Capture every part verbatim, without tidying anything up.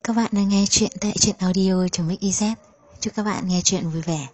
Các bạn đang nghe chuyện tại truyện audio.mixyz. Chúc các bạn nghe chuyện vui vẻ.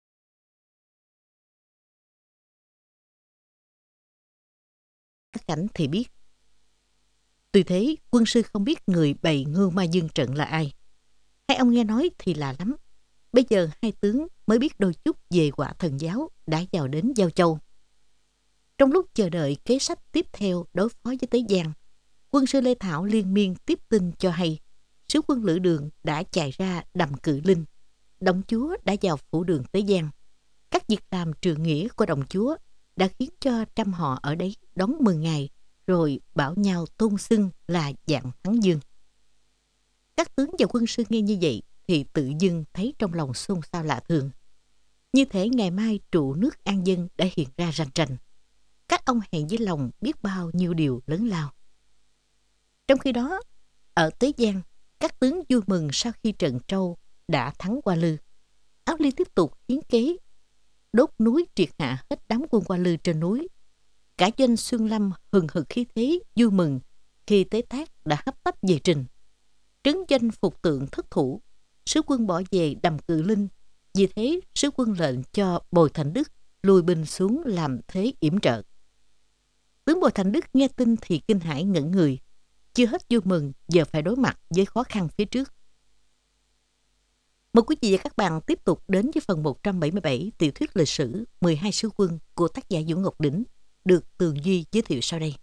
Các cảnh thì biết. Tuy thế, quân sư không biết người bày Ngưu Ma Dương trận là ai. Hai ông nghe nói thì lạ lắm. Bây giờ hai tướng mới biết đôi chút về quả thần giáo đã vào đến Giao Châu. Trong lúc chờ đợi kế sách tiếp theo đối phó với Tế Giang, quân sư Lê Thảo liên miên tiếp tin cho hay sứ quân Lữ Đường đã chạy ra đầm Cự Linh, đồng chúa đã vào phủ đường Tế Giang. Các việc làm trượng nghĩa của đồng chúa đã khiến cho trăm họ ở đấy đón mừng ngày, rồi bảo nhau tôn xưng là Vạn Thắng Dương. Các tướng và quân sư nghe như vậy thì tự dưng thấy trong lòng xôn xao lạ thường. Như thể ngày mai trụ nước an dân đã hiện ra rành rành. Các ông hẹn với lòng biết bao nhiêu điều lớn lao. Trong khi đó, ở Tế Giang, các tướng vui mừng sau khi Trần Trâu đã thắng Hoa Lư. Áo Ly tiếp tục hiến kế đốt núi triệt hạ hết đám quân Hoa Lư trên núi. Cả doanh Xuân Lâm hừng hực khí thế vui mừng khi Tế Tác đã hấp tấp về trình. Trấn doanh phục tượng thất thủ, sứ quân bỏ về đầm Cự Linh. Vì thế sứ quân lệnh cho Bồi Thành Đức lùi binh xuống làm thế yểm trợ. Tướng Bồi Thành Đức nghe tin thì kinh hãi ngẩn người. Chưa hết vui mừng, giờ phải đối mặt với khó khăn phía trước. Mời quý vị và các bạn tiếp tục đến với phần một trăm bảy mươi bảy tiểu thuyết lịch sử mười hai sứ quân của tác giả Vũ Ngọc Đỉnh, được Tường Duy giới thiệu sau đây.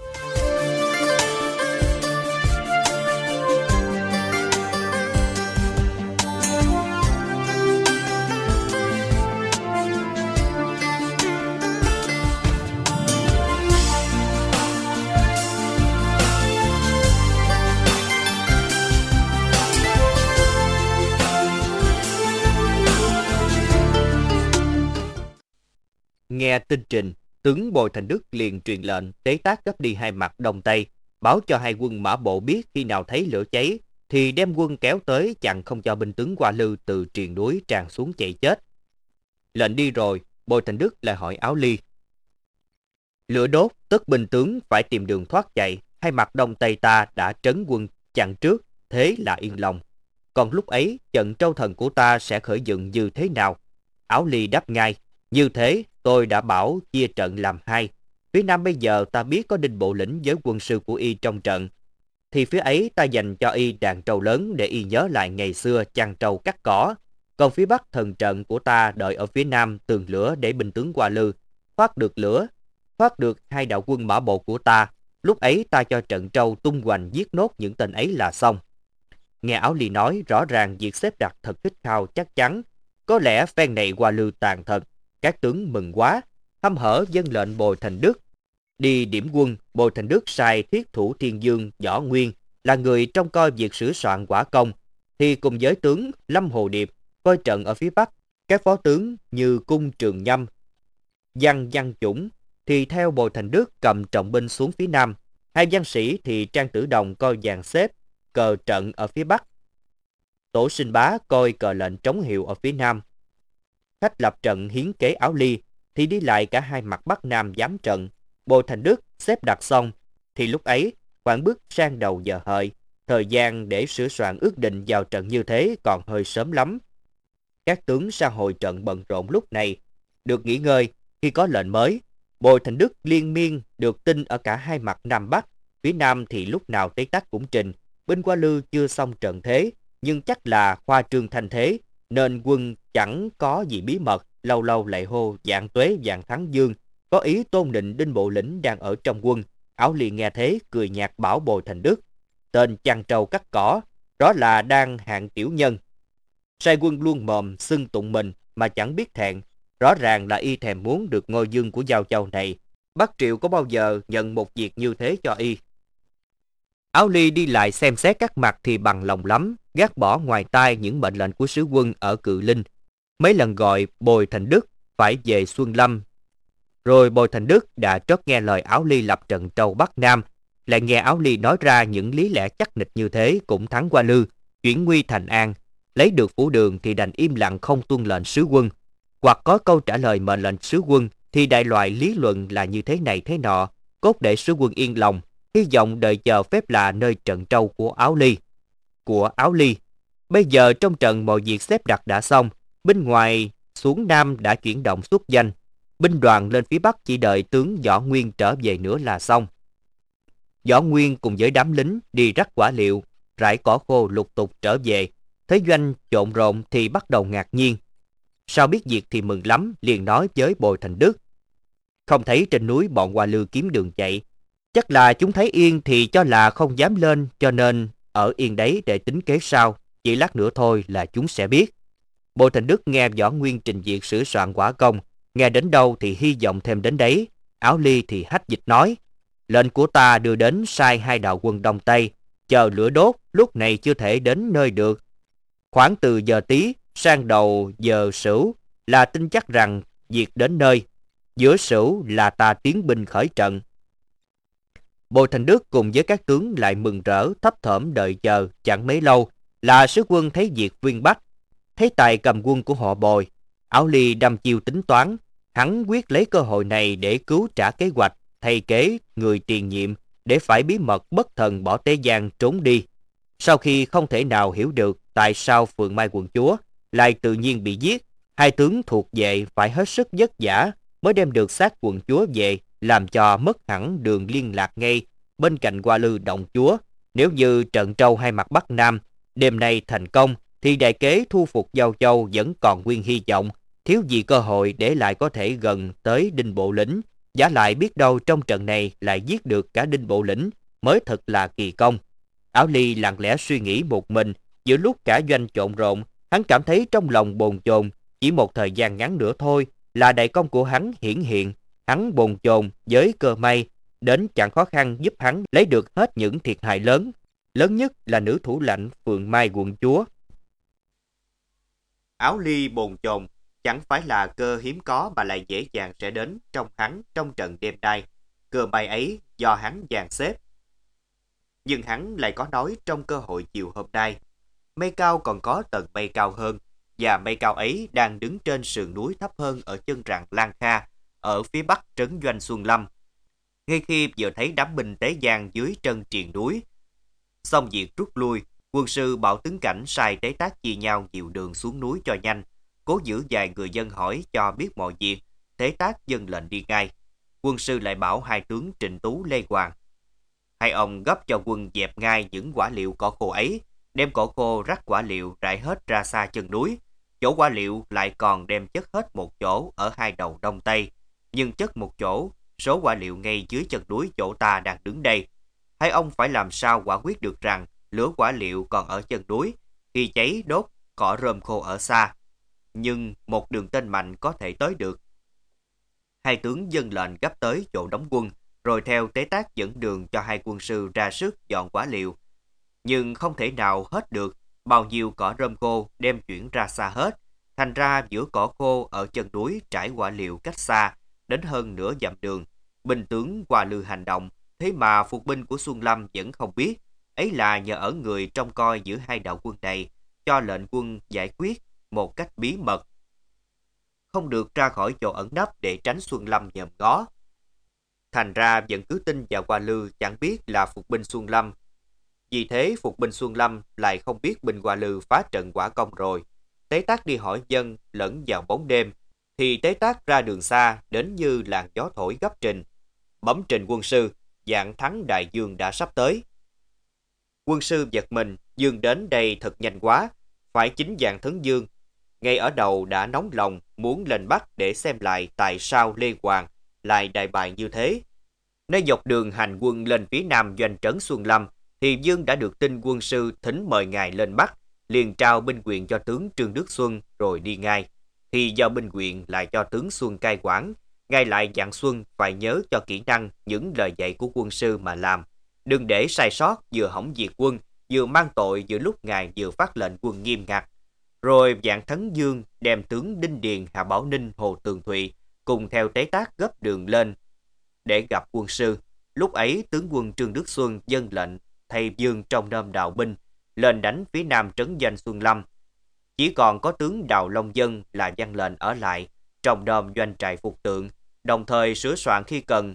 Nghe tin trình, tướng Bồi Thành Đức liền truyền lệnh Tế Tác gấp đi hai mặt đông tây, báo cho hai quân Mã Bộ biết khi nào thấy lửa cháy thì đem quân kéo tới chặn không cho binh tướng Hoa Lư từ triền núi tràn xuống chạy chết. Lệnh đi rồi, Bồi Thành Đức lại hỏi Áo Ly. Lửa đốt, tất binh tướng phải tìm đường thoát chạy, hai mặt đông tây ta đã trấn quân chặn trước, thế là yên lòng. Còn lúc ấy, trận Trâu Thần của ta sẽ khởi dựng như thế nào? Áo Ly đáp ngay, như thế tôi đã bảo chia trận làm hai. Phía Nam bây giờ ta biết có Đinh Bộ Lĩnh với quân sư của y trong trận, thì phía ấy ta dành cho y đàn trâu lớn để y nhớ lại ngày xưa chăn trâu cắt cỏ. Còn phía Bắc thần trận của ta đợi ở phía Nam tường lửa để binh tướng Hoa Lư thoát được lửa, thoát được hai đạo quân Mã Bộ của ta. Lúc ấy ta cho trận trâu tung hoành giết nốt những tên ấy là xong. Nghe Áo Ly nói, rõ ràng việc xếp đặt thật khích khao chắc chắn. Có lẽ phen này Hoa Lư tàn thật. Các tướng mừng quá, hăm hở dâng lệnh Bồi Thành Đức đi điểm quân. Bồi Thành Đức sai Thiết Thủ Thiên Dương Võ Nguyên là người trông coi việc sửa soạn quả công, thì cùng với tướng Lâm Hồ Điệp coi trận ở phía Bắc. Các phó tướng như Cung Trường Nhâm, Văn Văn Chủng thì theo Bồi Thành Đức cầm trọng binh xuống phía Nam. Hai văn sĩ thì Trang Tử Đồng coi dàn xếp cờ trận ở phía Bắc, Tổ Sinh Bá coi cờ lệnh trống hiệu ở phía Nam. Khách lập trận hiến kế Áo Ly thì đi lại cả hai mặt Bắc Nam giám trận. Bồi Thành Đức xếp đặt xong thì lúc ấy khoảng bước sang đầu giờ hợi, thời gian để sửa soạn ước định vào trận như thế còn hơi sớm lắm. Các tướng sang hồi trận bận rộn lúc này, được nghỉ ngơi khi có lệnh mới. Bồi Thành Đức liên miên được tin ở cả hai mặt Nam Bắc. Phía Nam thì lúc nào Tế Tác cũng trình, binh Hoa Lư chưa xong trận thế, nhưng chắc là khoa trương thanh thế, nên quân chẳng có gì bí mật, lâu lâu lại hô Vạn Tuế Vạn Thắng Dương, có ý tôn định Đinh Bộ Lĩnh đang ở trong quân. Áo Ly nghe thế cười nhạt bảo Bồi Thành Đức, tên chăn trâu cắt cỏ, đó là đang hạng tiểu nhân, sai quân luôn mồm xưng tụng mình mà chẳng biết thẹn, rõ ràng là y thèm muốn được ngôi vương của Giao Châu này. Bắc Triệu có bao giờ nhận một việc như thế cho y? Áo Ly đi lại xem xét các mặt thì bằng lòng lắm, gác bỏ ngoài tai những mệnh lệnh của sứ quân ở Cự Linh. Mấy lần gọi Bồi Thành Đức phải về Xuân Lâm, rồi Bồi Thành Đức đã trót nghe lời Áo Ly lập trận Trâu Bắc Nam, lại nghe Áo Ly nói ra những lý lẽ chắc nịch như thế cũng thắng Hoa Lư, chuyển nguy thành an, lấy được phủ đường thì đành im lặng không tuân lệnh sứ quân, hoặc có câu trả lời mệnh lệnh sứ quân thì đại loại lý luận là như thế này thế nọ, cốt để sứ quân yên lòng, hy vọng đợi chờ phép lạ nơi trận Trâu của Áo Ly. của Áo Ly. Bây giờ trong trận mọi việc xếp đặt đã xong, binh ngoài xuống Nam đã chuyển động xuất danh. Binh đoàn lên phía Bắc chỉ đợi tướng Võ Nguyên trở về nữa là xong. Võ Nguyên cùng với đám lính đi rắc quả liệu, rải cỏ khô lục tục trở về. Thấy doanh trộn rộn thì bắt đầu ngạc nhiên. Sau biết việc thì mừng lắm, liền nói với Bồi Thành Đức. Không thấy trên núi bọn Hoa Lư kiếm đường chạy. Chắc là chúng thấy yên thì cho là không dám lên, cho nên ở yên đấy để tính kế sau. Chỉ lát nữa thôi là chúng sẽ biết. Bồi Thành Đức nghe Võ Nguyên trình việc sửa soạn quả công, nghe đến đâu thì hy vọng thêm đến đấy. Áo Ly thì hách dịch nói, lệnh của ta đưa đến sai hai đạo quân Đông Tây, chờ lửa đốt, lúc này chưa thể đến nơi được. Khoảng từ giờ Tý sang đầu giờ Sửu là tin chắc rằng việc đến nơi, giữa Sửu là ta tiến binh khởi trận. Bồi Thành Đức cùng với các tướng lại mừng rỡ thấp thỏm đợi chờ. Chẳng mấy lâu là sứ quân thấy việc Viên Bách, thấy tài cầm quân của họ Bồi. Áo Ly đăm chiêu tính toán, hắn quyết lấy cơ hội này để cứu trả kế hoạch, thay kế người tiền nhiệm để phải bí mật bất thần bỏ Tế Giang trốn đi. Sau khi không thể nào hiểu được tại sao Phượng Mai quận chúa lại tự nhiên bị giết, hai tướng thuộc vệ phải hết sức vất vả mới đem được xác quận chúa về, làm cho mất hẳn đường liên lạc ngay bên cạnh Hoa Lư động chúa. Nếu như trận trâu hai mặt Bắc Nam đêm nay thành công thì đại kế thu phục Giao Châu vẫn còn nguyên hy vọng, thiếu gì cơ hội để lại có thể gần tới Đinh Bộ Lĩnh. Giả lại biết đâu trong trận này lại giết được cả Đinh Bộ Lĩnh mới thật là kỳ công. Áo Ly lặng lẽ suy nghĩ một mình. Giữa lúc cả doanh trộn rộn, hắn cảm thấy trong lòng bồn chồn. Chỉ một thời gian ngắn nữa thôi là đại công của hắn hiển hiện. Hắn bồn chồn với cơ may đến chẳng khó khăn giúp hắn lấy được hết những thiệt hại lớn. Lớn nhất là nữ thủ lãnh Phượng Mai quận chúa. Áo Ly bồn chồn chẳng phải là cơ hiếm có mà lại dễ dàng sẽ đến trong hắn trong trận đêm nay. Cơ may ấy do hắn dàn xếp. Nhưng hắn lại có nói trong cơ hội chiều hôm nay, mây cao còn có tầng mây cao hơn, và mây cao ấy đang đứng trên sườn núi thấp hơn ở chân rặng Lan Kha, ở phía bắc trấn doanh Xuân Lâm. Ngay khi vừa thấy đám binh Tế Giang dưới chân triền núi, xong việc rút lui, quân sư bảo tướng Cảnh sai tế tác chia nhau nhiều đường xuống núi cho nhanh, cố giữ vài người dân hỏi cho biết mọi việc. Tế tác dâng lệnh đi ngay. Quân sư lại bảo hai tướng Trịnh Tú, Lê Hoàng, hai ông gấp cho quân dẹp ngay những quả liệu cỏ khô ấy, đem cỏ khô rắc quả liệu rải hết ra xa chân núi. Chỗ quả liệu lại còn đem chất hết một chỗ ở hai đầu đông tây, nhưng chất một chỗ, số quả liệu ngay dưới chân núi chỗ ta đang đứng đây. Hai ông phải làm sao quả quyết được rằng lửa quả liệu còn ở chân núi, khi cháy đốt cỏ rơm khô ở xa, nhưng một đường tên mạnh có thể tới được. Hai tướng dâng lệnh gấp tới chỗ đóng quân, rồi theo tế tác dẫn đường cho hai quân sư ra sức dọn quả liệu. Nhưng không thể nào hết được, bao nhiêu cỏ rơm khô đem chuyển ra xa hết. Thành ra giữa cỏ khô ở chân núi trải quả liệu cách xa, đến hơn nửa dặm đường. Binh tướng Hoa Lư hành động, thế mà phục binh của Xuân Lâm vẫn không biết. Ấy là nhờ ở người trông coi giữa hai đạo quân này, cho lệnh quân giải quyết một cách bí mật, không được ra khỏi chỗ ẩn nấp để tránh Xuân Lâm nhòm ngó. Thành ra vẫn cứ tin vào Hoa Lư chẳng biết là phục binh Xuân Lâm. Vì thế phục binh Xuân Lâm lại không biết binh Hoa Lư phá trận quả công rồi. Tế tác đi hỏi dân lẫn vào bóng đêm, thì tế tác ra đường xa đến như làn gió thổi gấp trình. Bấm trình quân sư, dạng thắng đại dương đã sắp tới. Quân sư giật mình, dương đến đây thật nhanh quá, phải chính dạng Thấn Dương. Ngay ở đầu đã nóng lòng muốn lên Bắc để xem lại tại sao Lê Hoàng lại đại bại như thế. Nơi dọc đường hành quân lên phía nam doanh trấn Xuân Lâm, thì Dương đã được tin quân sư thỉnh mời ngài lên Bắc, liền trao binh quyền cho tướng Trương Đức Xuân rồi đi ngay. Thì do binh quyền lại cho tướng Xuân cai quản, ngài lại dặn Xuân phải nhớ cho kỹ năng những lời dạy của quân sư mà làm, đừng để sai sót, vừa hỏng diệt quân, vừa mang tội giữa lúc ngài vừa phát lệnh quân nghiêm ngặt. Rồi dạng Thấn Dương đem tướng Đinh Điền, Hà Bảo Ninh, Hồ Tường Thụy cùng theo tế tác gấp đường lên để gặp quân sư. Lúc ấy tướng quân Trương Đức Xuân dâng lệnh thay Dương trong nôm đạo binh lên đánh phía nam trấn doanh Xuân Lâm. Chỉ còn có tướng Đào Long Dân là dâng lệnh ở lại trong nôm doanh trại Phục Tượng, đồng thời sửa soạn khi cần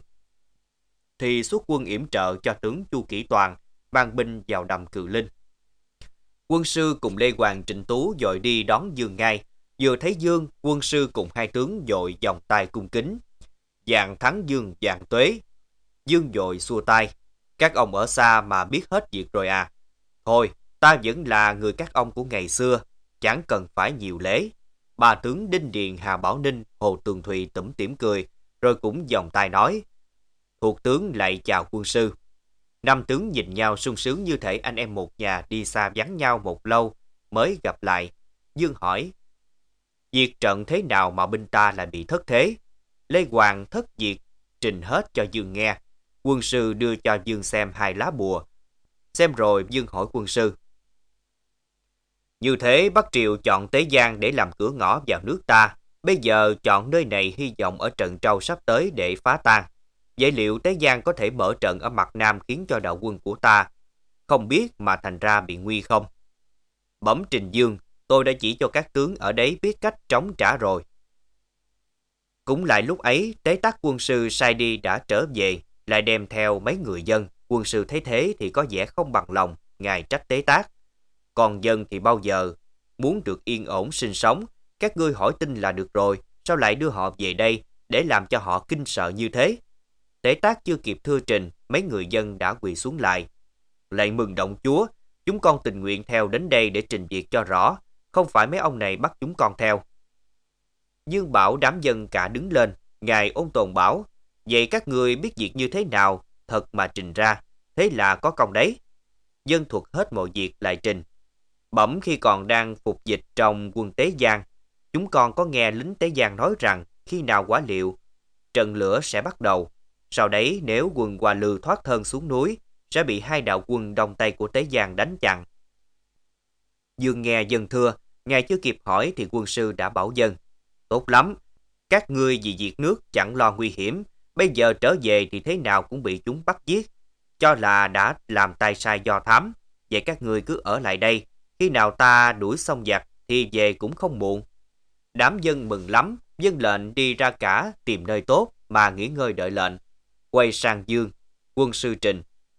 thì xuất quân yểm trợ cho tướng Chu Kỷ Toàn mang binh vào đầm Cự Linh. Quân sư cùng Lê Hoàng Trịnh Tú dội đi đón Dương ngay. Vừa thấy Dương, quân sư cùng hai tướng dội vòng tay cung kính. Dạng thắng Dương dạng tuế. Dương dội xua tay. Các ông ở xa mà biết hết việc rồi à? Thôi, ta vẫn là người các ông của ngày xưa, chẳng cần phải nhiều lễ. Ba tướng Đinh Điền, Hà Bảo Ninh, Hồ Tường Thụy tủm tỉm cười, rồi cũng vòng tay nói. Thuộc tướng lại chào quân sư. Năm tướng nhìn nhau sung sướng như thể anh em một nhà đi xa vắng nhau một lâu mới gặp lại. Dương hỏi, việc trận thế nào mà binh ta lại bị thất thế? Lê Hoàng thất diệt, trình hết cho Dương nghe. Quân sư đưa cho Dương xem hai lá bùa. Xem rồi Dương hỏi quân sư, như thế Bắc Triều chọn Tế Giang để làm cửa ngõ vào nước ta. Bây giờ chọn nơi này hy vọng ở trận Trâu sắp tới để phá tan. Vậy liệu Tế Giang có thể mở trận ở mặt Nam khiến cho đạo quân của ta không biết mà thành ra bị nguy không? Bẩm Trình Dương, tôi đã chỉ cho các tướng ở đấy biết cách chống trả rồi. Cũng lại lúc ấy, Tế Tác quân sư sai đi đã trở về, lại đem theo mấy người dân. Quân sư thấy thế thì có vẻ không bằng lòng, ngài trách Tế Tác. Còn dân thì bao giờ muốn được yên ổn sinh sống, các ngươi hỏi tin là được rồi, sao lại đưa họ về đây để làm cho họ kinh sợ như thế? Tế Tác chưa kịp thưa trình, mấy người dân đã quỳ xuống lại. Lạy mừng động chúa, chúng con tình nguyện theo đến đây để trình việc cho rõ, không phải mấy ông này bắt chúng con theo. Dương bảo đám dân cả đứng lên, ngài Ôn Tồn bảo, vậy các ngươi biết việc như thế nào, thật mà trình ra, thế là có công đấy. Dân thuật hết mọi việc lại trình. Bẩm khi còn đang phục dịch trong quân Tế Giang, chúng con có nghe lính Tế Giang nói rằng khi nào quả liệu trận lửa sẽ bắt đầu. Sau đấy nếu quân Hoa Lư thoát thân xuống núi, sẽ bị hai đạo quân đông tây của Tế Giang đánh chặn. Dương nghe dân thưa, ngài chưa kịp hỏi thì quân sư đã bảo dân. Tốt lắm, các ngươi vì việc nước chẳng lo nguy hiểm, bây giờ trở về thì thế nào cũng bị chúng bắt giết, cho là đã làm tay sai do thám. Vậy các ngươi cứ ở lại đây, khi nào ta đuổi xong giặc thì về cũng không muộn. Đám dân mừng lắm, dân lệnh đi ra cả tìm nơi tốt mà nghỉ ngơi đợi lệnh. Quay sang Dương, quân sư Trình.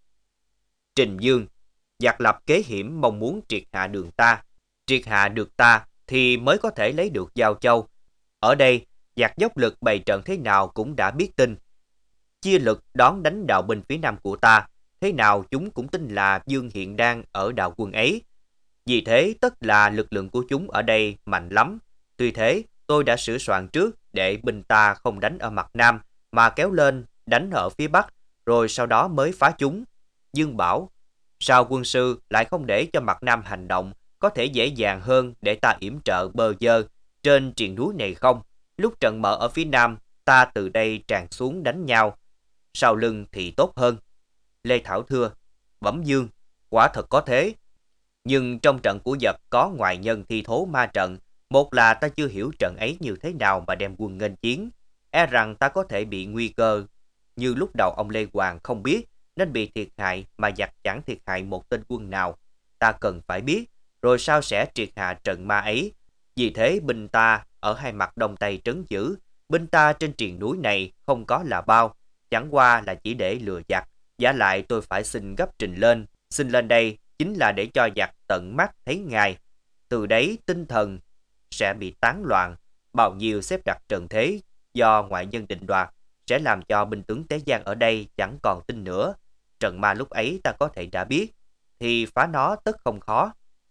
Trình Dương, giặc lập kế hiểm mong muốn triệt hạ đường ta. Triệt hạ được ta thì mới có thể lấy được Giao Châu. Ở đây, giặc dốc lực bày trận thế nào cũng đã biết tin. Chia lực đón đánh đạo binh phía nam của ta, thế nào chúng cũng tin là Dương hiện đang ở đạo quân ấy. Vì thế tất là lực lượng của chúng ở đây mạnh lắm. Tuy thế, tôi đã sửa soạn trước để binh ta không đánh ở mặt Nam mà kéo lên đánh ở phía Bắc, rồi sau đó mới phá chúng. Dương bảo, sao quân sư lại không để cho mặt Nam hành động có thể dễ dàng hơn để ta yểm trợ bờ dơ trên triền núi này không? Lúc trận mở ở phía Nam, ta từ đây tràn xuống đánh nhau, sau lưng thì tốt hơn. Lê Thảo thưa, bẩm Dương, quả thật có thế. Nhưng trong trận của giặc có ngoại nhân thi thố ma trận, một là ta chưa hiểu trận ấy như thế nào mà đem quân nghênh chiến, e rằng ta có thể bị nguy cơ như lúc đầu ông Lê Hoàng không biết nên bị thiệt hại mà giặc chẳng thiệt hại một tên quân nào. Ta cần phải biết, rồi sao sẽ triệt hạ trận ma ấy. Vì thế binh ta ở hai mặt đông tây trấn giữ, binh ta trên triền núi này không có là bao, chẳng qua là chỉ để lừa giặc. Giả lại tôi phải xin gấp trình lên, xin lên đây chính là để cho giặc tận mắt thấy ngài. Từ đấy tinh thần sẽ bị tán loạn, bao nhiêu xếp đặt trận thế do ngoại nhân định đoạt sẽ làm cho binh tướng Tế Giang ở đây chẳng còn tin nữa. Trận ma lúc ấy ta có thể đã biết, thì phá nó tất không khó.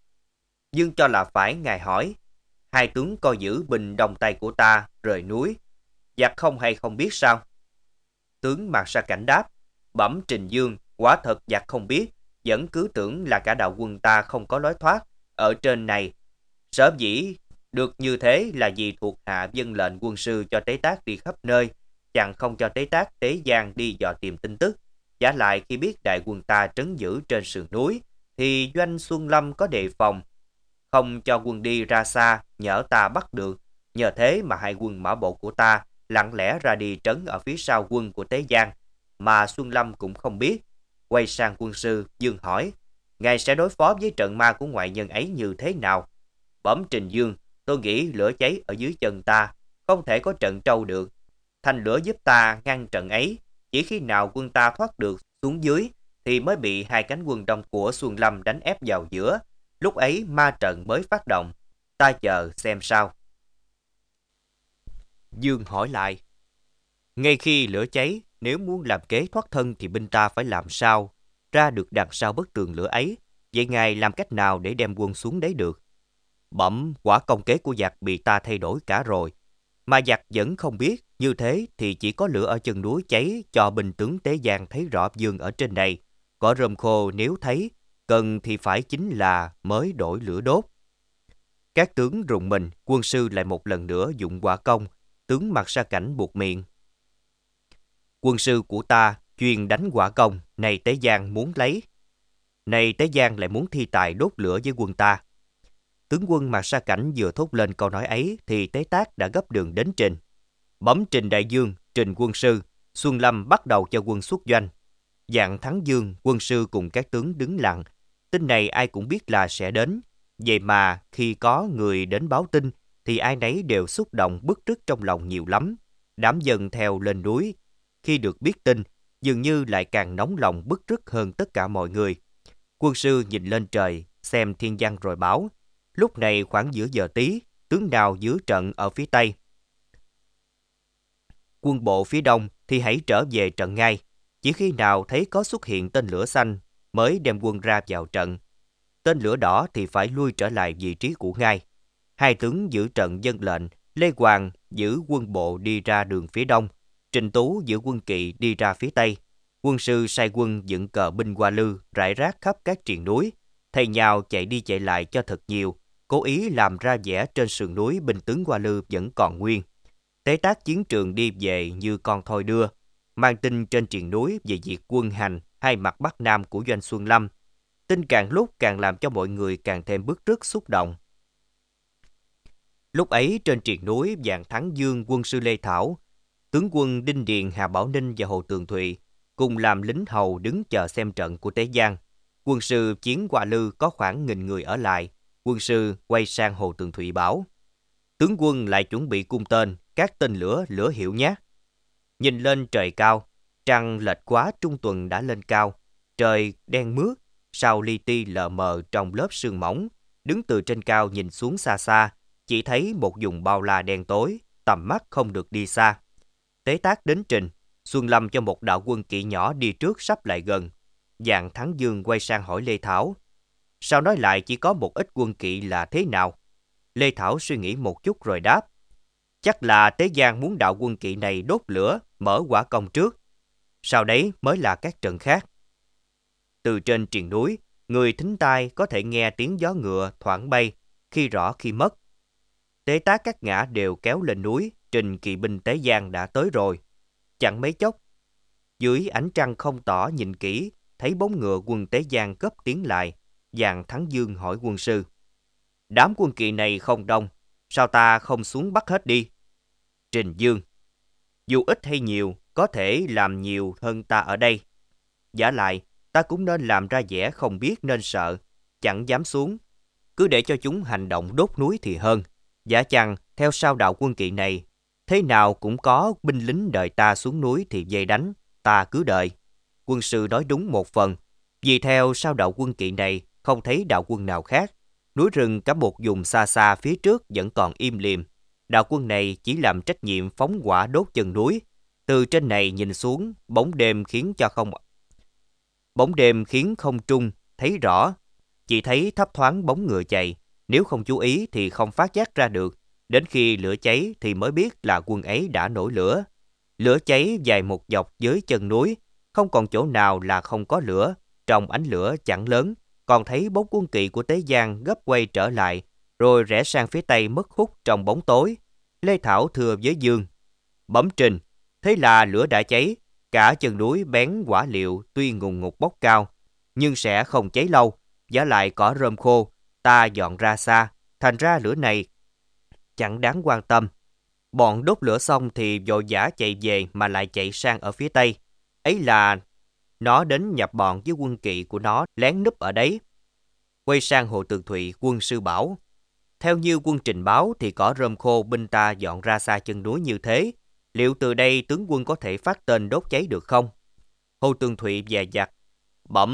Dương cho là phải, ngài hỏi, hai tướng coi giữ binh đông tây của ta rời núi, giặc không hay không biết sao? Tướng Mạc Sa Cảnh đáp, bẩm Trình Dương, quả thật giặc không biết, vẫn cứ tưởng là cả đạo quân ta không có lối thoát ở trên này. Sở dĩ được như thế là vì thuộc hạ dân lệnh quân sư cho Tế Tác đi khắp nơi, chẳng không cho Tế Tác Tế Giang đi dò tìm tin tức. Giả lại khi biết đại quân ta trấn giữ trên sườn núi, thì Doanh Xuân Lâm có đề phòng, không cho quân đi ra xa, nhỡ ta bắt được. Nhờ thế mà hai quân mã bộ của ta lặng lẽ ra đi trấn ở phía sau quân của Tế Giang, mà Xuân Lâm cũng không biết. Quay sang quân sư, Dương hỏi, ngài sẽ đối phó với trận ma của ngoại nhân ấy như thế nào? Bẩm Trình Dương, tôi nghĩ lửa cháy ở dưới chân ta, không thể có trận trâu được. Thành lửa giúp ta ngăn trận ấy, chỉ khi nào quân ta thoát được xuống dưới thì mới bị hai cánh quân đông của Xuân Lâm đánh ép vào giữa. Lúc ấy ma trận mới phát động, ta chờ xem sao. Dương hỏi lại, ngay khi lửa cháy, nếu muốn làm kế thoát thân thì binh ta phải làm sao ra được đằng sau bức tường lửa ấy? Vậy ngài làm cách nào để đem quân xuống đấy được? Bẩm, quả công kế của giặc bị ta thay đổi cả rồi. Mà giặc vẫn không biết, như thế thì chỉ có lửa ở chân núi cháy cho binh tướng Tế Giang thấy rõ Dương ở trên này. Cỏ rơm khô nếu thấy, cần thì phải chính là mới đổi lửa đốt. Các tướng rùng mình, quân sư lại một lần nữa dụng hỏa công, tướng Mạc Sa Cảnh buộc miệng. Quân sư của ta chuyên đánh hỏa công, này Tế Giang muốn lấy. Này Tế Giang lại muốn thi tài đốt lửa với quân ta. Tướng quân Mạc Sa Cảnh vừa thốt lên câu nói ấy thì Tế Tác đã gấp đường đến trình. Bấm trình đại dương, trình quân sư, Xuân Lâm bắt đầu cho quân xuất doanh. Dạng Thắng Dương, quân sư cùng các tướng đứng lặng. Tin này ai cũng biết là sẽ đến. Vậy mà khi có người đến báo tin thì ai nấy đều xúc động bức rứt trong lòng nhiều lắm. Đám dân theo lên núi. Khi được biết tin, dường như lại càng nóng lòng bức rứt hơn tất cả mọi người. Quân sư nhìn lên trời, xem thiên văn rồi báo. Lúc này khoảng giữa giờ tí, tướng nào giữ trận ở phía Tây. Quân bộ phía Đông thì hãy trở về trận ngay. Chỉ khi nào thấy có xuất hiện tên lửa xanh mới đem quân ra vào trận. Tên lửa đỏ thì phải lui trở lại vị trí cũ ngay. Hai tướng giữ trận dân lệnh, Lê Hoàng giữ quân bộ đi ra đường phía Đông, Trình Tú giữ quân kỵ đi ra phía Tây. Quân sư sai quân dựng cờ binh hoa lư rải rác khắp các triền núi, thay nhau chạy đi chạy lại cho thật nhiều, cố ý làm ra vẻ trên sườn núi binh tướng hoa lư vẫn còn nguyên. Tế Tác chiến trường đi về như con thoi đưa, mang tin trên triền núi về việc quân hành hai mặt Bắc Nam của doanh Xuân Lâm. Tin càng lúc càng làm cho mọi người càng thêm bức rứt xúc động. Lúc ấy trên triền núi Vạn Thắng Dương, quân sư Lê Thảo, tướng quân Đinh Điền, Hà Bảo Ninh và Hồ Tường Thụy cùng làm lính hầu đứng chờ xem trận của Tế Giang. Quân sư chiến Hoa Lư có khoảng nghìn người ở lại. Quân sư quay sang Hồ Tường Thụy bảo: tướng quân lại chuẩn bị cung tên, các tên lửa lửa hiệu nhé. Nhìn lên trời cao, trăng lệch quá trung tuần đã lên cao, trời đen mướt, sao li ti lờ mờ trong lớp sương mỏng. Đứng từ trên cao nhìn xuống xa xa, chỉ thấy một vùng bao la đen tối, tầm mắt không được đi xa. Tế Tác đến trình, Xuân Lâm cho một đạo quân kỵ nhỏ đi trước sắp lại gần. Vạn Thắng Dương quay sang hỏi Lê Thảo: sao nói lại chỉ có một ít quân kỵ là thế nào? Lê Thảo suy nghĩ một chút rồi đáp: chắc là Tế Giang muốn đạo quân kỵ này đốt lửa, mở hỏa công trước. Sau đấy mới là các trận khác. Từ trên triền núi, người thính tai có thể nghe tiếng gió ngựa thoảng bay, khi rõ khi mất. Tế Tác các ngã đều kéo lên núi, trình kỵ binh Tế Giang đã tới rồi. Chẳng mấy chốc, dưới ánh trăng không tỏ nhìn kỹ, thấy bóng ngựa quân Tế Giang cấp tiến lại. Vạn Thắng Dương hỏi quân sư: đám quân kỵ này không đông, sao ta không xuống bắt hết đi? Trình Dương: dù ít hay nhiều, có thể làm nhiều hơn ta ở đây. Vả lại, ta cũng nên làm ra vẻ không biết nên sợ, chẳng dám xuống. Cứ để cho chúng hành động đốt núi thì hơn. Giả chăng theo sau đạo quân kỵ này, thế nào cũng có binh lính đợi ta xuống núi thì dây đánh, ta cứ đợi. Quân sư nói đúng một phần, vì theo sau đạo quân kỵ này không thấy đạo quân nào khác. Núi rừng cả một vùng xa xa phía trước vẫn còn im lìm. Đạo quân này chỉ làm trách nhiệm phóng hỏa đốt chân núi. Từ trên này nhìn xuống, bóng đêm khiến cho không bóng đêm khiến không trung thấy rõ, chỉ thấy thấp thoáng bóng ngựa chạy. Nếu không chú ý thì không phát giác ra được. Đến khi lửa cháy thì mới biết là quân ấy đã nổi lửa. Lửa cháy dài một dọc dưới chân núi, không còn chỗ nào là không có lửa. Trong ánh lửa chẳng lớn, còn thấy bóng quân kỵ của Tế Giang gấp quay trở lại, rồi rẽ sang phía tây mất hút trong bóng tối. Lê Thảo thưa với Dương: bẩm trình, thế là lửa đã cháy, cả chân núi bén hỏa liệu tuy ngùn ngụt bốc cao, nhưng sẽ không cháy lâu. Vả lại cỏ rơm khô ta dọn ra xa, thành ra lửa này chẳng đáng quan tâm. Bọn đốt lửa xong thì vội vã chạy về mà lại chạy sang ở phía tây. Ấy là nó đến nhập bọn với quân kỵ của nó lén núp ở đấy. Quay sang Hồ Tường Thụy, quân sư bảo: theo như quân trình báo thì cỏ rơm khô binh ta dọn ra xa chân núi như thế, liệu từ đây tướng quân có thể phát tên đốt cháy được không? Hồ Tường Thụy dè dặt: bẩm,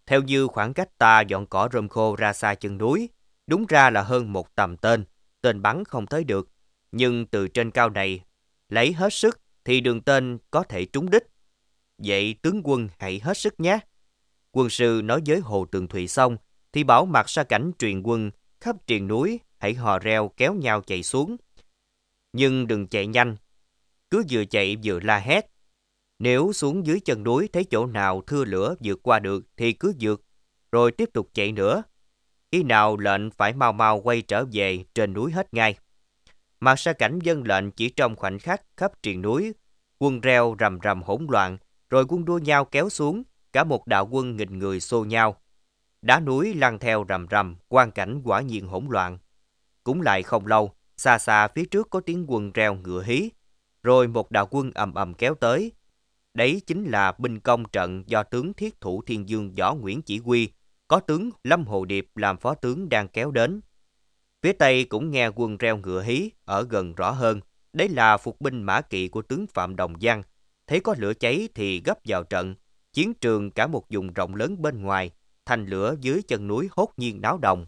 Theo như khoảng cách ta dọn cỏ rơm khô ra xa chân núi, đúng ra là hơn một tầm tên, tên bắn không tới được. Nhưng từ trên cao này, lấy hết sức thì đường tên có thể trúng đích. Vậy tướng quân hãy hết sức nhé. Quân sư nói với Hồ Tường Thụy xong, thì bảo Mạc Sa Cảnh truyền quân khắp triền núi hãy hò reo kéo nhau chạy xuống. Nhưng đừng chạy nhanh, cứ vừa chạy vừa la hét. Nếu xuống dưới chân núi thấy chỗ nào thưa lửa vượt qua được thì cứ vượt, rồi tiếp tục chạy nữa. Khi nào lệnh phải mau mau quay trở về trên núi hết ngay. Mạc Sa Cảnh vâng lệnh chỉ trong khoảnh khắc khắp triền núi, quân reo rầm rầm hỗn loạn, rồi quân đua nhau kéo xuống, cả một đạo quân nghìn người xô nhau. Đá núi lăn theo rầm rầm, quang cảnh quả nhiên hỗn loạn. Cũng lại không lâu, xa xa phía trước có tiếng quân reo ngựa hí, rồi một đạo quân ầm ầm kéo tới. Đấy chính là binh công trận do tướng Thiết Thủ Thiên Dương Võ Nguyễn chỉ huy, có tướng Lâm Hồ Điệp làm phó tướng đang kéo đến. Phía Tây cũng nghe quân reo ngựa hí, ở gần rõ hơn. Đấy là phục binh mã kỵ của tướng Phạm Đồng Văn. Thấy có lửa cháy thì gấp vào trận. Chiến trường cả một vùng rộng lớn bên ngoài, thành lửa dưới chân núi hốt nhiên náo động.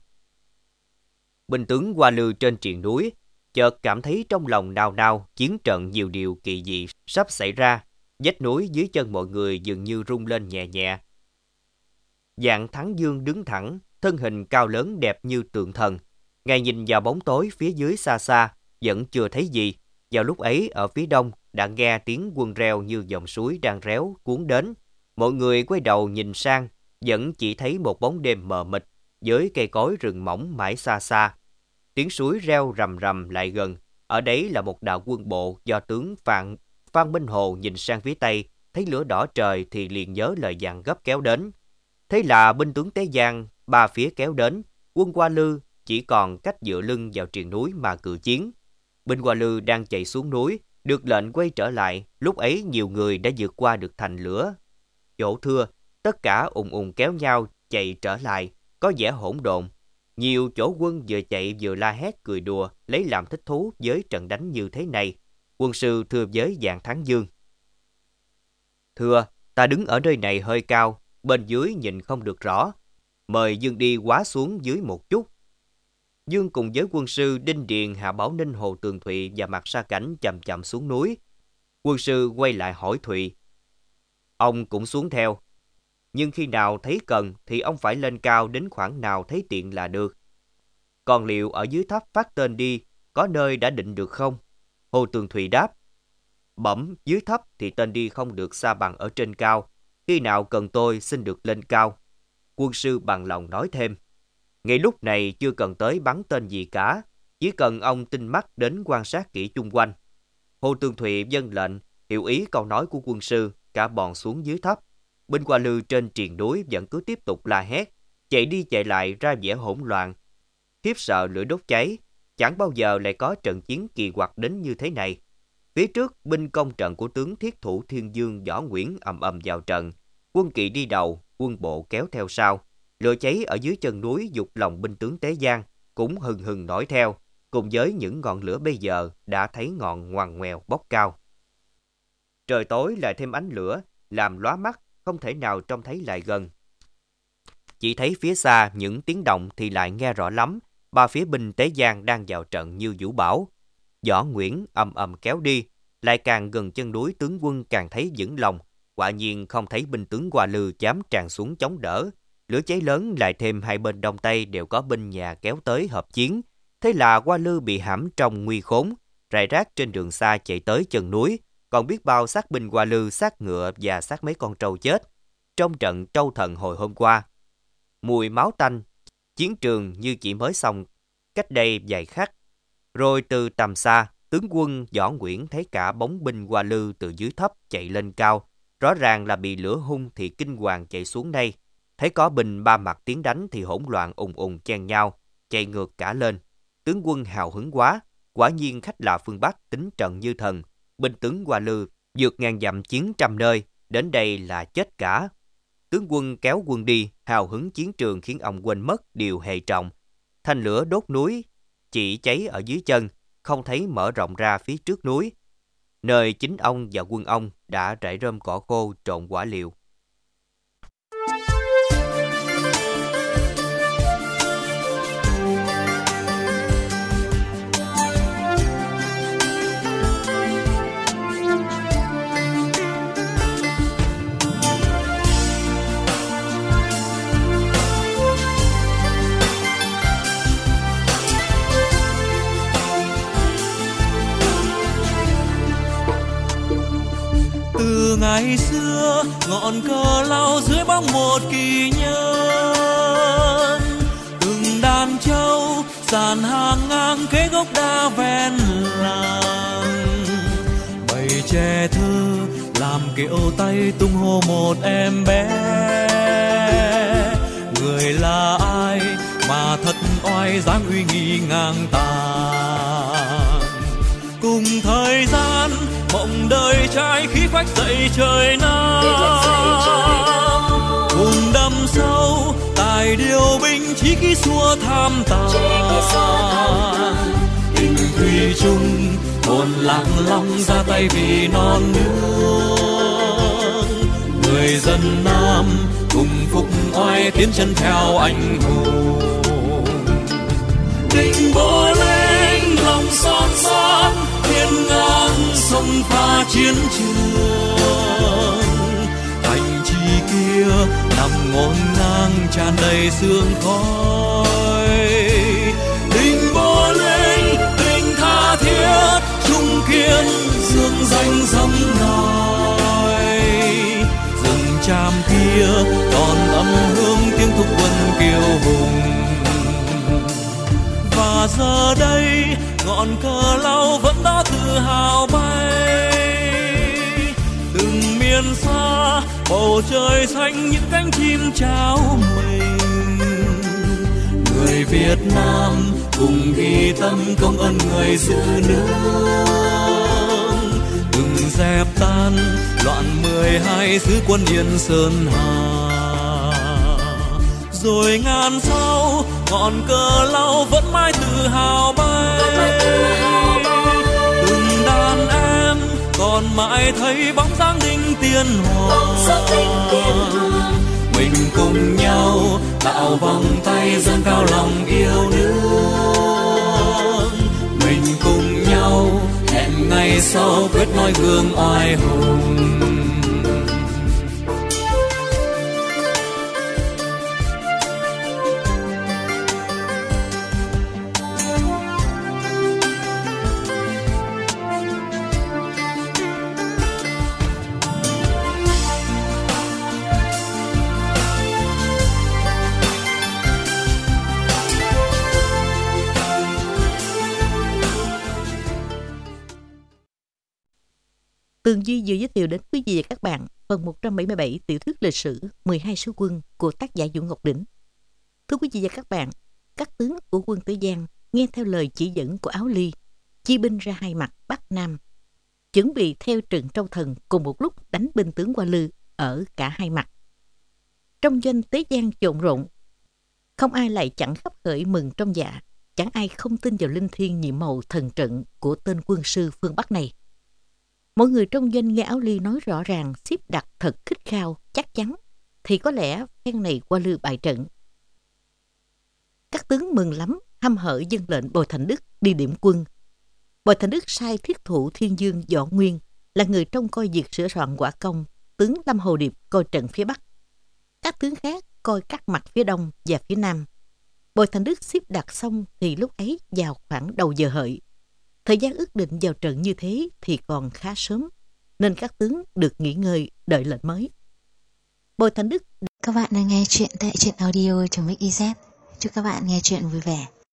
Binh tướng Hoa Lư trên triền núi chợt cảm thấy trong lòng nao nao, chiến trận nhiều điều kỳ dị sắp xảy ra. Vách núi dưới chân mọi người dường như rung lên nhẹ nhẹ. Dạng Thắng Dương đứng thẳng, thân hình cao lớn đẹp như tượng thần. Ngài nhìn vào bóng tối phía dưới xa xa, vẫn chưa thấy gì. Vào lúc ấy ở phía đông đã nghe tiếng quân reo như dòng suối đang réo cuốn đến. Mọi người quay đầu nhìn sang, vẫn chỉ thấy một bóng đêm mờ mịt với cây cối rừng mỏng mãi xa xa. Tiếng suối reo rầm rầm lại gần. Ở đấy là một đạo quân bộ do tướng Phan Phan Minh Hồ nhìn sang phía tây, thấy lửa đỏ trời thì liền nhớ lời dặn gấp kéo đến. Thế là binh tướng Tế Giang ba phía kéo đến, quân Hoa Lư chỉ còn cách dựa lưng vào triền núi mà cự chiến. Binh Hoa Lư đang chạy xuống núi, được lệnh quay trở lại. Lúc ấy nhiều người đã vượt qua được thành lửa. Chỗ thưa, tất cả ùng ùng kéo nhau chạy trở lại, có vẻ hỗn độn. Nhiều chỗ quân vừa chạy vừa la hét cười đùa, lấy làm thích thú với trận đánh như thế này. Quân sư thưa với Dạng Thắng Dương: Thưa, ta đứng ở nơi này hơi cao, bên dưới nhìn không được rõ. Mời Dương đi quá xuống dưới một chút. Dương cùng với quân sư Đinh Điền, Hạ Bảo Ninh, Hồ Tường Thụy và Mạc Sa Cảnh chậm chậm xuống núi. Quân sư quay lại hỏi Thụy: Ông cũng xuống theo. Nhưng khi nào thấy cần thì ông phải lên cao đến khoảng nào thấy tiện là được. Còn liệu ở dưới thấp phát tên đi, có nơi đã định được không? Hồ Tường Thụy đáp: Bẩm, dưới thấp thì tên đi không được xa bằng ở trên cao. Khi nào cần tôi xin được lên cao. Quân sư bằng lòng nói thêm: Ngay lúc này chưa cần tới bắn tên gì cả, chỉ cần ông tinh mắt đến quan sát kỹ chung quanh. Hồ Tường Thụy vâng lệnh, hiểu ý câu nói của quân sư, cả bọn xuống dưới thấp. Binh Hoa Lư trên triền núi vẫn cứ tiếp tục la hét, chạy đi chạy lại ra vẻ hỗn loạn. Khiếp sợ lửa đốt cháy, chẳng bao giờ lại có trận chiến kỳ quặc đến như thế này. Phía trước, binh công trận của tướng Thiết Thủ Thiên Dương Võ Nguyễn ầm ầm vào trận. Quân kỵ đi đầu, quân bộ kéo theo sau. Lửa cháy ở dưới chân núi dục lòng binh tướng Tế Giang cũng hừng hừng nổi theo, cùng với những ngọn lửa bây giờ đã thấy ngọn ngoằn ngoèo bốc cao. Trời tối lại thêm ánh lửa, làm lóa mắt, không thể nào trông thấy lại gần. Chỉ thấy phía xa những tiếng động thì lại nghe rõ lắm. Ba phía binh Tế Giang đang vào trận như vũ bão. Võ Nguyễn ầm ầm kéo đi, lại càng gần chân núi tướng quân càng thấy vững lòng. Quả nhiên không thấy binh tướng Hoa Lư dám tràn xuống chống đỡ. Lửa cháy lớn lại thêm hai bên đông tây đều có binh nhà kéo tới hợp chiến. Thế là Hoa Lư bị hãm trong nguy khốn, rải rác trên đường xa chạy tới chân núi. Còn biết bao xác binh Hoa Lư, xác ngựa và xác mấy con trâu chết trong trận trâu thần hồi hôm qua. Mùi máu tanh, chiến trường như chỉ mới xong cách đây vài khắc. Rồi từ tầm xa, tướng quân Võ Nguyễn thấy cả bóng binh Hoa Lư từ dưới thấp chạy lên cao. Rõ ràng là bị lửa hung thì kinh hoàng chạy xuống đây. Thấy có binh ba mặt tiến đánh thì hỗn loạn ùng ùng chen nhau, chạy ngược cả lên. Tướng quân hào hứng quá, quả nhiên khách lạ phương Bắc tính trận như thần. Binh tướng Hoa Lư vượt ngàn dặm chiến trăm nơi, đến đây là chết cả. Tướng quân kéo quân đi, hào hứng chiến trường khiến ông quên mất điều hệ trọng. Thanh lửa đốt núi chỉ cháy ở dưới chân, không thấy mở rộng ra phía trước núi, nơi chính ông và quân ông đã rải rơm cỏ khô trộn quả liệu. ngày xưa ngọn cờ lao dưới bóng một kỳ nhân, từng đàn trâu dàn hàng ngang kế gốc đa ven làng, bầy trẻ thơ làm kiệu tay tung hô một em bé. Người là ai mà thật oai dáng uy nghi ngang tàn, cùng thời gian mộng đời trai khí phách dậy trời nam, cùng đâm sâu tài điều binh chí khí xua tham tàn, tình thủy chung hồn lạc long ra tay vì non nước. Người dân Nam cùng phục oai tiến chân theo anh hùng, tình bố lên lòng son son hiên ngang sông pha chiến trường, thành trì kia nằm ngổn ngang tràn đầy sương khói. Tình bố lên tình tha thiết trung kiên dương danh dẫm nòi, rừng tràm kia còn âm hương tiếng thúc quân kiêu hùng. Và giờ đây ngọn cờ lao vẫn đó tự hào bay, từng miền xa bầu trời xanh những cánh chim trao mình. Người Việt Nam cùng ghi tâm công ơn người giữ nước, từng dẹp tan loạn mười hai xứ quân Yên Sơn Hà. Rồi ngàn sau ngọn cờ lao vẫn mãi tự hào bay, từng đàn em còn mãi thấy bóng dáng đinh tiên hoàng. Mình cùng nhau tạo vòng tay dâng cao lòng yêu nước, mình cùng nhau hẹn ngày sau quyết nói gương oai hùng. Tường Duy vừa giới thiệu đến quý vị và các bạn phần một trăm bảy mươi bảy tiểu thuyết lịch sử mười hai sứ quân của tác giả Vũ Ngọc Đỉnh. Thưa quý vị và các bạn, các tướng của quân Tử Giang nghe theo lời chỉ dẫn của Áo Ly, chia binh ra hai mặt Bắc Nam, chuẩn bị theo trận Châu Thần cùng một lúc đánh binh tướng Hoa Lư ở cả hai mặt. Trong doanh Tế Giang trộn rộn, không ai lại chẳng khắp khởi mừng trong dạ, chẳng ai không tin vào linh thiêng nhiệm màu thần trận của tên quân sư phương Bắc này. Mọi người trong doanh nghe Áo Ly nói rõ ràng, xếp đặt thật khích khao, chắc chắn, thì có lẽ phen này Hoa Lư bại trận. Các tướng mừng lắm, hăm hở dâng lệnh Bồi Thành Đức đi điểm quân. Bồi Thành Đức sai thiết thủ Thiên Dương Võ Nguyên là người trông coi việc sửa soạn quả công, tướng Lâm Hồ Điệp coi trận phía Bắc. Các tướng khác coi các mặt phía Đông và phía Nam. Bồi Thành Đức xếp đặt xong thì lúc ấy vào khoảng đầu giờ hợi. Thời gian ước định vào trận như thế thì còn khá sớm, nên các tướng được nghỉ ngơi đợi lệnh mới. Bồi Thành Đức. Các bạn đang nghe chuyện tại truyện audio chấm ích i zét. Chúc các bạn nghe chuyện vui vẻ.